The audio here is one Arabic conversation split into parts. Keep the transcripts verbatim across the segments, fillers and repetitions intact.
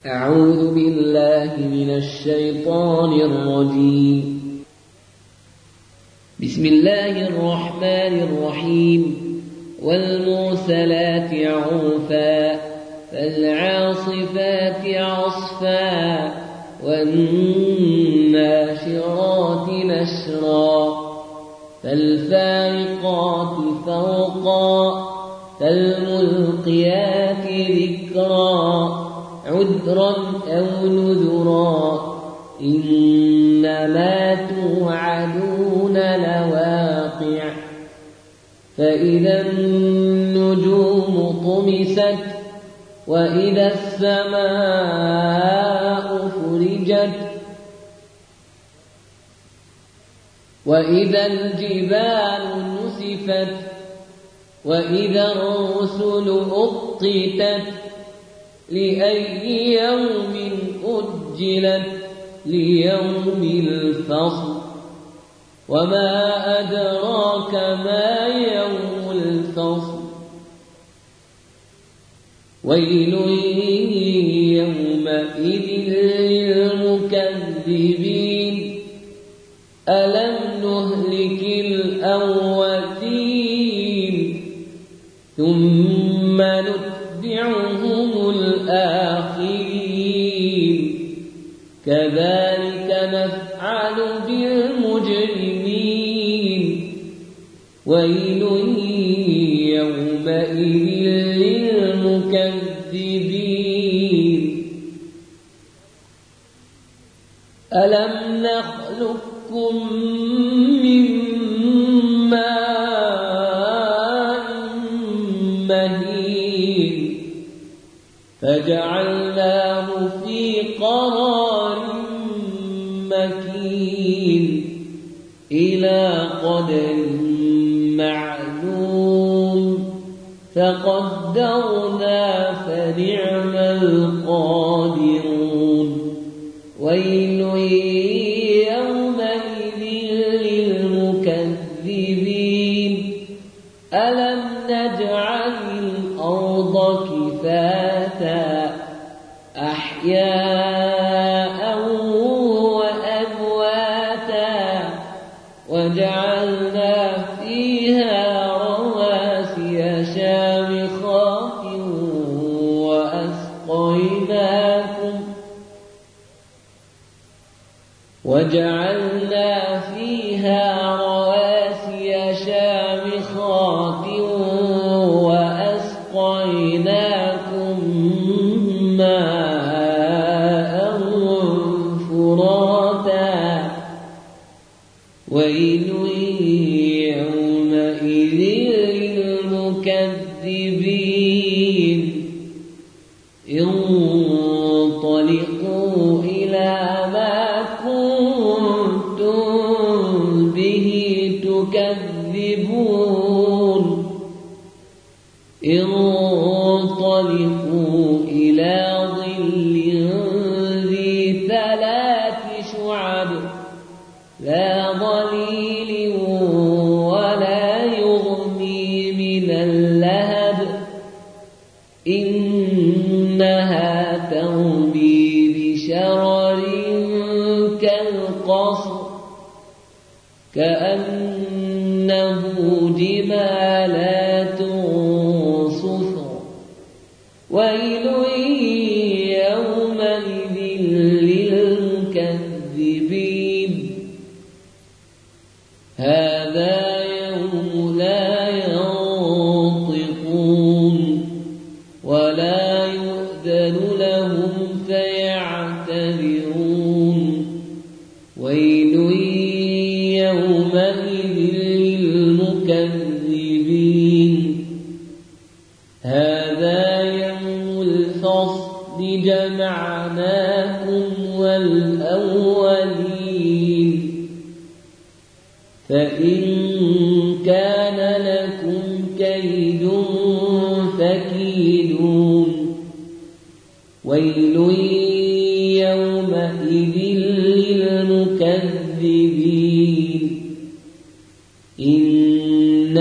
أعوذ بالله من الشيطان الرجيم. بسم الله الرحمن الرحيم. والمرسلات عرفا فالعاصفات عصفا والناشرات نشرا فالفارقات فرقا فالملقيات ذكرا عذرا أو نذرا إنما توعدون لواقع فإذا النجوم طمست وإذا السماء فرجت وإذا الجبال نسفت وإذا الرسل أقتت لأي يوم أجلت ليوم الفصل وما أدراك ما يوم الفصل ويل يومئذ للمكذبين ألم نهلك الأولين ثم نتبعهم الآخرين كذلك نفعل بالمجرمين ويل يومئذ للمكذبين ألم نخلقكم من ماء مهين فجعلناه في قرار مكين إلى قدر معلوم فقدرنا فنعم القادرون ويل يومئذ للمكذبين ألم نجعل الأرض كفاتا أحياء وأمواتا وجعلنا فيها رواسي شامخات وأسقيناكم وجعلنا فيها رواسي شامخات وأسقيناكم ماء فراتا ويل يومئذ للمكذبين انطلقوا إلى ما كنتم به تكذبون انطلقوا إلى ظل ذي ثلاث شعب لا ظليل ولا يغني من اللهب إنها ترمي بشرر كالقصر كأنه جمالات صفر ويل يومئذ للمكذبين هذا يوم لا ينطقون ولا يؤذن لهم فيعتذرون ويل يومئذ للمكذبين هذا يوم الفصل جمعناكم والأولين فإن كان لكم كيد فكيدون ويل يومئذ للمكذبين إن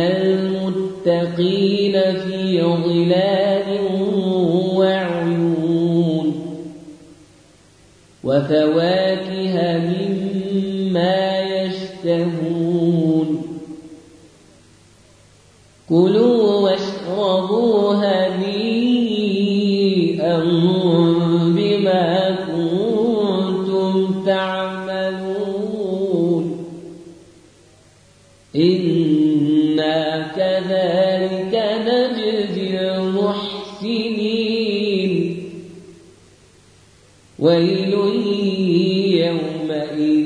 المتقين في ظلال وعيون وفواكه مما يشتهون كلوا واشربوا هنيئا بما كنتم تعملون إنا كذلك نجزي المحسنين ويل يومئذ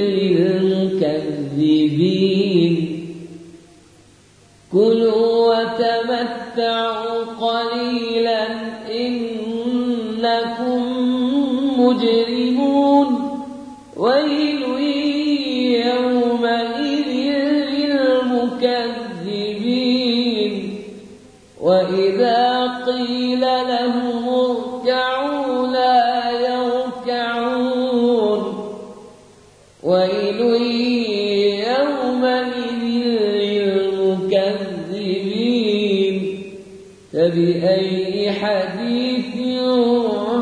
للمكذبين كلوا وتمتعوا قليلا إنكم مجرمون ويل يومئذ للمكذبين وإذا قيل لهم اركعوا لا يركعون ويل يومئذ للمكذبين فبأي حديث